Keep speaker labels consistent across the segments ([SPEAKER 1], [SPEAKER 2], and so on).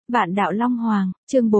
[SPEAKER 1] Vạn đạo Long Hoàng, chương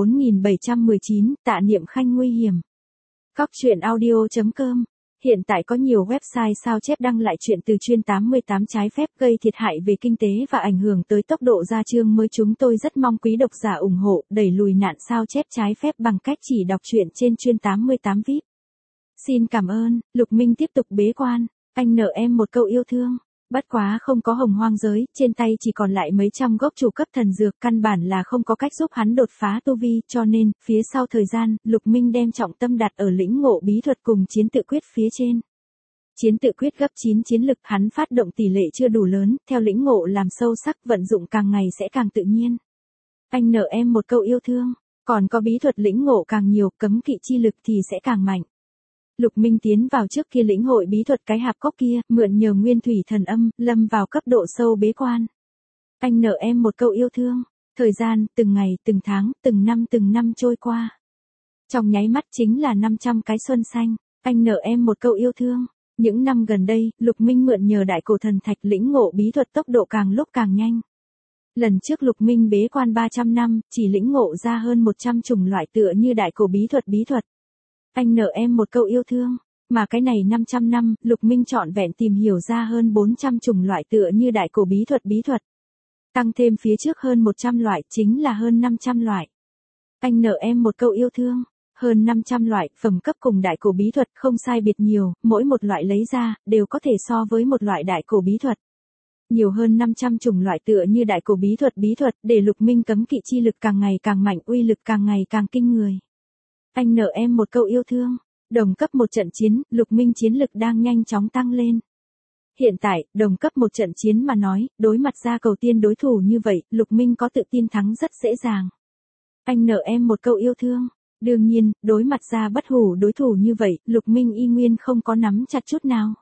[SPEAKER 1] 4719, Tạ Niệm Khanh nguy hiểm. Cóc truyện audio.com. Hiện tại có nhiều website sao chép đăng lại chuyện từ chuyên 88 trái phép gây thiệt hại về kinh tế và ảnh hưởng tới tốc độ ra chương mới. Chúng tôi rất mong quý độc giả ủng hộ, đẩy lùi nạn sao chép trái phép bằng cách chỉ đọc truyện trên chuyên 88 VIP. Xin cảm ơn. Lục Minh tiếp tục bế quan. Anh nợ em một câu yêu thương. Bất quá không có hồng hoang giới, trên tay chỉ còn lại mấy trăm gốc chủ cấp thần dược, căn bản là không có cách giúp hắn đột phá tu vi, cho nên, phía sau thời gian, Lục Minh đem trọng tâm đặt ở lĩnh ngộ bí thuật cùng chiến tự quyết phía trên. Chiến tự quyết gấp 9 chiến lực hắn phát động tỷ lệ chưa đủ lớn, theo lĩnh ngộ làm sâu sắc vận dụng càng ngày sẽ càng tự nhiên. Anh nợ em một câu yêu thương, còn có bí thuật lĩnh ngộ càng nhiều, cấm kỵ chi lực thì sẽ càng mạnh. Lục Minh tiến vào trước kia lĩnh hội bí thuật cái hạp cốc kia, mượn nhờ nguyên thủy thần âm, lâm vào cấp độ sâu bế quan. Anh nợ em một câu yêu thương. Thời gian, từng ngày, từng tháng, từng năm trôi qua. Trong nháy mắt chính là 500 cái xuân xanh. Anh nợ em một câu yêu thương. Những năm gần đây, Lục Minh mượn nhờ đại cổ thần thạch lĩnh ngộ bí thuật tốc độ càng lúc càng nhanh. Lần trước Lục Minh bế quan 300 năm, chỉ lĩnh ngộ ra hơn 100 chủng loại tựa như đại cổ bí thuật. Anh nợ em một câu yêu thương, mà cái này 500 năm, Lục Minh trọn vẹn tìm hiểu ra hơn 400 chủng loại tựa như đại cổ bí thuật. Tăng thêm phía trước hơn 100 loại chính là hơn 500 loại. Anh nợ em một câu yêu thương, hơn 500 loại, phẩm cấp cùng đại cổ bí thuật không sai biệt nhiều, mỗi một loại lấy ra, đều có thể so với một loại đại cổ bí thuật. Nhiều hơn 500 chủng loại tựa như đại cổ bí thuật, để Lục Minh cấm kỵ chi lực càng ngày càng mạnh, uy lực càng ngày càng kinh người. Anh nợ em một câu yêu thương. Đồng cấp một trận chiến, Lục Minh chiến lực đang nhanh chóng tăng lên. Hiện tại, đồng cấp một trận chiến mà nói, đối mặt ra cầu tiên đối thủ như vậy, Lục Minh có tự tin thắng rất dễ dàng. Anh nợ em một câu yêu thương. Đương nhiên, đối mặt ra bất hủ đối thủ như vậy, Lục Minh y nguyên không có nắm chặt chút nào.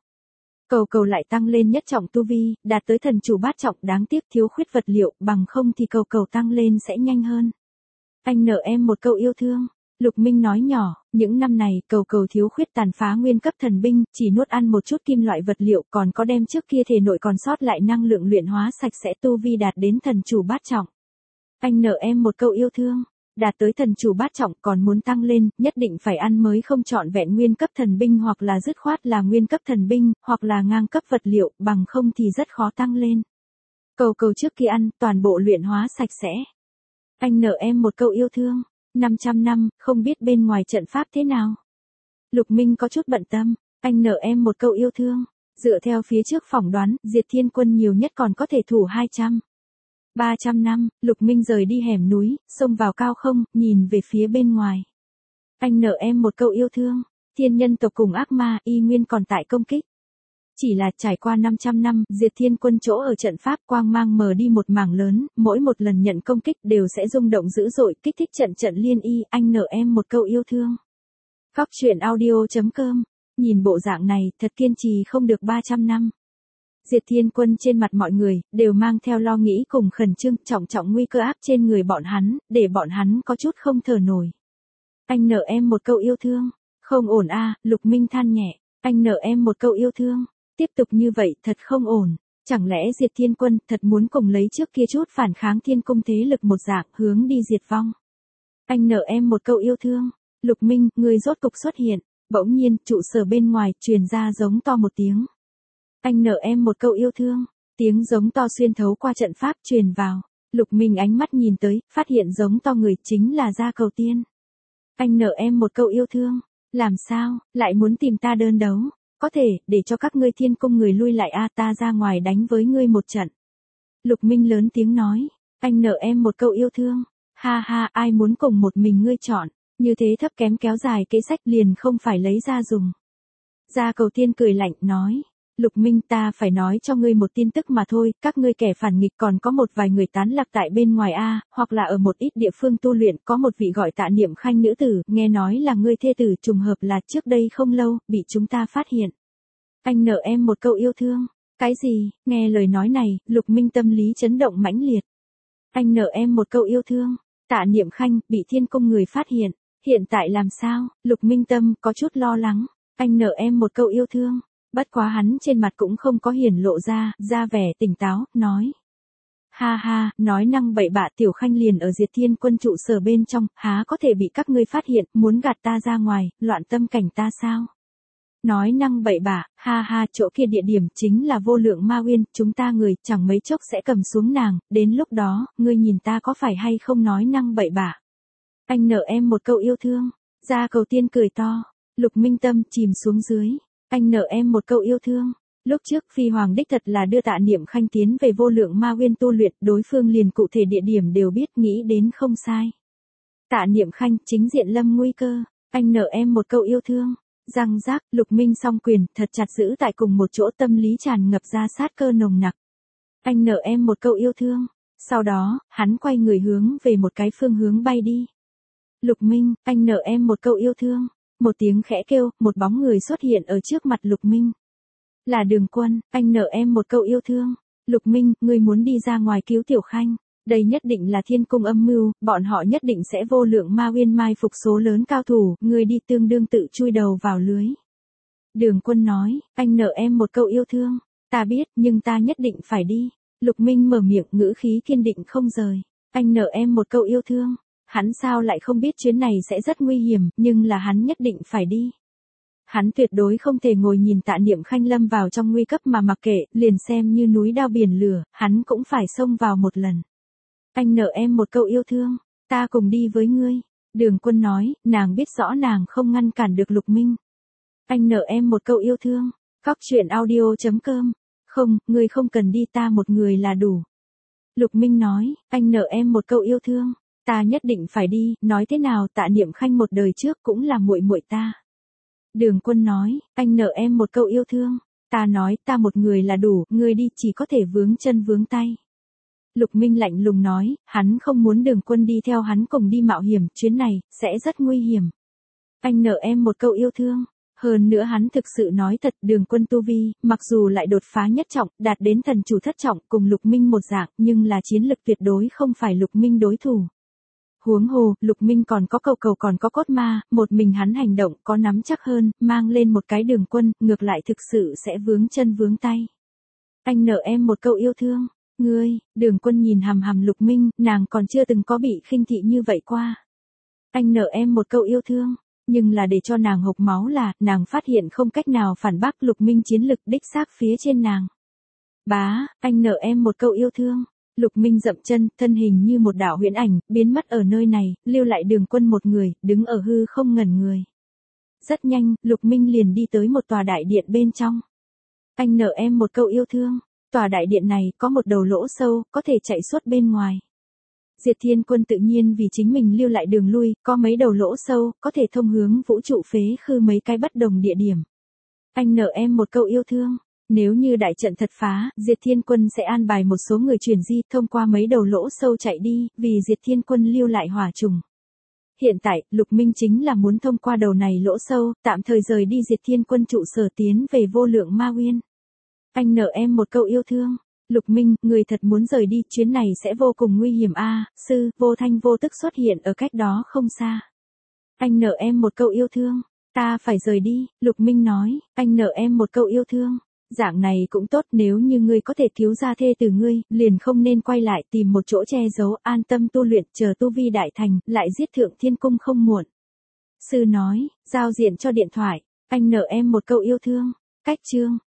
[SPEAKER 1] Cầu lại tăng lên nhất trọng tu vi, đạt tới thần chủ bát trọng, đáng tiếc thiếu khuyết vật liệu, bằng không thì cầu tăng lên sẽ nhanh hơn. Anh nợ em một câu yêu thương. Lục Minh nói nhỏ, những năm này, cầu thiếu khuyết tàn phá nguyên cấp thần binh, chỉ nuốt ăn một chút kim loại vật liệu, còn có đem trước kia thể nội còn sót lại năng lượng luyện hóa sạch sẽ, tu vi đạt đến thần chủ bát trọng. Anh nợ em một câu yêu thương, đạt tới thần chủ bát trọng còn muốn tăng lên, nhất định phải ăn mới không trọn vẹn nguyên cấp thần binh, hoặc là dứt khoát là nguyên cấp thần binh, hoặc là ngang cấp vật liệu, bằng không thì rất khó tăng lên. Cầu trước kia ăn, toàn bộ luyện hóa sạch sẽ. Anh nợ em một câu yêu thương. 500 năm, không biết bên ngoài trận pháp thế nào. Lục Minh có chút bận tâm, anh nợ em một câu yêu thương. Dựa theo phía trước phỏng đoán, Diệt Thiên Quân nhiều nhất còn có thể thủ 300 năm, Lục Minh rời đi hẻm núi, xông vào cao không, nhìn về phía bên ngoài. Anh nợ em một câu yêu thương. Thiên nhân tộc cùng ác ma y nguyên còn tại công kích. Chỉ là trải qua 500 năm, Diệt Thiên Quân chỗ ở trận pháp quang mang mờ đi một mảng lớn, mỗi một lần nhận công kích đều sẽ rung động dữ dội, kích thích trận liên y. Anh nợ em một câu yêu thương. Cóc truyện audio.com. Nhìn bộ dạng này, thật kiên trì không được 300 năm. Diệt Thiên Quân trên mặt mọi người, đều mang theo lo nghĩ cùng khẩn trương, trọng nguy cơ áp trên người bọn hắn, để bọn hắn có chút không thở nổi. Anh nợ em một câu yêu thương. Không ổn a, Lục Minh than nhẹ. Anh nợ em một câu yêu thương. Tiếp tục như vậy, thật không ổn. Chẳng lẽ Diệt Thiên Quân thật muốn cùng lấy trước kia chút phản kháng thiên cung thế lực một dạng, hướng đi diệt vong. Anh nợ em một câu yêu thương. Lục Minh, người rốt cục xuất hiện. Bỗng nhiên, trụ sở bên ngoài, truyền ra giống to một tiếng. Anh nợ em một câu yêu thương. Tiếng giống to xuyên thấu qua trận pháp truyền vào. Lục Minh ánh mắt nhìn tới, phát hiện giống to người chính là Gia Cầu Tiên. Anh nợ em một câu yêu thương. Làm sao, lại muốn tìm ta đơn đấu? Có thể, để cho các ngươi thiên cung người lui lại a, ta ra ngoài đánh với ngươi một trận. Lục Minh lớn tiếng nói, anh nợ em một câu yêu thương. Ha, ai muốn cùng một mình ngươi chọn, như thế thấp kém kéo dài kế sách liền không phải lấy ra dùng. Gia Cầu Tiên cười lạnh nói, Lục Minh, ta phải nói cho ngươi một tin tức mà thôi, các ngươi kẻ phản nghịch còn có một vài người tán lạc tại bên ngoài a, hoặc là ở một ít địa phương tu luyện, có một vị gọi Tạ Niệm Khanh nữ tử, nghe nói là ngươi thê tử, trùng hợp là trước đây không lâu, bị chúng ta phát hiện. Anh nợ em một câu yêu thương. Cái gì? Nghe lời nói này, Lục Minh tâm lý chấn động mãnh liệt. Anh nợ em một câu yêu thương. Tạ Niệm Khanh, bị thiên cung người phát hiện. Hiện tại làm sao? Lục Minh tâm, có chút lo lắng. Anh nợ em một câu yêu thương. Bất quá hắn trên mặt cũng không có hiển lộ ra vẻ tỉnh táo, nói. Ha ha, nói năng bậy bạ, Tiểu Khanh liền ở Diệt Thiên Quân trụ sở bên trong, há có thể bị các ngươi phát hiện, muốn gạt ta ra ngoài, loạn tâm cảnh ta sao? Nói năng bậy bạ, ha ha, chỗ kia địa điểm chính là Vô Lượng Ma Uyên, chúng ta người chẳng mấy chốc sẽ cầm xuống nàng, đến lúc đó, ngươi nhìn ta có phải hay không nói năng bậy bạ. Anh nợ em một câu yêu thương. Gia Cầu Tiên cười to. Lục Minh tâm chìm xuống dưới. Anh nợ em một câu yêu thương. Lúc trước Phi Hoàng đích thật là đưa Tạ Niệm Khanh tiến về Vô Lượng Ma Uyên tu luyện, đối phương liền cụ thể địa điểm đều biết, nghĩ đến không sai. Tạ Niệm Khanh chính diện lâm nguy cơ. Anh nợ em một câu yêu thương. Răng rác, Lục Minh song quyền thật chặt giữ tại cùng một chỗ, tâm lý tràn ngập ra sát cơ nồng nặc. Anh nợ em một câu yêu thương. Sau đó, hắn quay người hướng về một cái phương hướng bay đi. Lục Minh, anh nợ em một câu yêu thương. Một tiếng khẽ kêu, một bóng người xuất hiện ở trước mặt Lục Minh. Là Đường Quân, anh nợ em một câu yêu thương. Lục Minh, ngươi muốn đi ra ngoài cứu Tiểu Khanh. Đây nhất định là Thiên Cung âm mưu, bọn họ nhất định sẽ Vô Lượng Ma Uyên mai phục số lớn cao thủ, ngươi đi tương đương tự chui đầu vào lưới. Đường Quân nói, anh nợ em một câu yêu thương. Ta biết, nhưng ta nhất định phải đi. Lục Minh mở miệng, ngữ khí kiên định không rời. Anh nợ em một câu yêu thương. Hắn sao lại không biết chuyến này sẽ rất nguy hiểm, nhưng là hắn nhất định phải đi. Hắn tuyệt đối không thể ngồi nhìn Tạ Niệm Khanh lâm vào trong nguy cấp mà mặc kệ, liền xem như núi đao biển lửa, hắn cũng phải xông vào một lần. Anh nợ em một câu yêu thương, ta cùng đi với ngươi. Đường Quân nói, nàng biết rõ nàng không ngăn cản được Lục Minh. Anh nợ em một câu yêu thương, Cóc Truyện Audio.com. Không, ngươi không cần đi, ta một người là đủ. Lục Minh nói, anh nợ em một câu yêu thương, ta nhất định phải đi, nói thế nào Tạ Niệm Khanh một đời trước cũng là muội muội ta. Đường Quân nói, anh nợ em một câu yêu thương, ta nói ta một người là đủ, ngươi đi chỉ có thể vướng chân vướng tay. Lục Minh lạnh lùng nói, hắn không muốn Đường Quân đi theo hắn cùng đi mạo hiểm, chuyến này, sẽ rất nguy hiểm. Anh nợ em một câu yêu thương, hơn nữa hắn thực sự nói thật, Đường Quân tu vi, mặc dù lại đột phá nhất trọng, đạt đến thần chủ thất trọng, cùng Lục Minh một dạng, nhưng là chiến lực tuyệt đối không phải Lục Minh đối thủ. Huống hồ, Lục Minh còn có cầu cầu còn có cốt ma, một mình hắn hành động có nắm chắc hơn, mang lên một cái Đường Quân, ngược lại thực sự sẽ vướng chân vướng tay. Anh nợ em một câu yêu thương, ngươi, Đường Quân nhìn hằm hằm Lục Minh, nàng còn chưa từng có bị khinh thị như vậy qua. Anh nợ em một câu yêu thương, nhưng là để cho nàng hộc máu là, nàng phát hiện không cách nào phản bác Lục Minh chiến lực đích xác phía trên nàng. Bá, anh nợ em một câu yêu thương. Lục Minh dậm chân, thân hình như một đạo huyễn ảnh, biến mất ở nơi này, lưu lại Đường Quân một người, đứng ở hư không ngẩn người. Rất nhanh, Lục Minh liền đi tới một tòa đại điện bên trong. Anh nợ em một câu yêu thương. Tòa đại điện này có một đầu lỗ sâu, có thể chạy suốt bên ngoài. Diệt Thiên Quân tự nhiên vì chính mình lưu lại đường lui, có mấy đầu lỗ sâu, có thể thông hướng vũ trụ phế khư mấy cái bất đồng địa điểm. Anh nợ em một câu yêu thương. Nếu như đại trận thật phá, Diệt Thiên Quân sẽ an bài một số người chuyển di thông qua mấy đầu lỗ sâu chạy đi, vì Diệt Thiên Quân lưu lại hỏa trùng. Hiện tại, Lục Minh chính là muốn thông qua đầu này lỗ sâu, tạm thời rời đi Diệt Thiên Quân trụ sở tiến về Vô Lượng Ma Uyên. Anh nợ em một câu yêu thương. Lục Minh, người thật muốn rời đi, chuyến này sẽ vô cùng nguy hiểm a. Sư, vô thanh vô tức xuất hiện ở cách đó không xa. Anh nợ em một câu yêu thương. Ta phải rời đi, Lục Minh nói, anh nợ em một câu yêu thương. Dạng này cũng tốt, nếu như ngươi có thể cứu ra thê tử ngươi, liền không nên quay lại tìm một chỗ che giấu, an tâm tu luyện, chờ tu vi đại thành, lại giết Thượng Thiên Cung không muộn. Sư nói, giao diện cho điện thoại, anh nợ em một câu yêu thương. Cách chương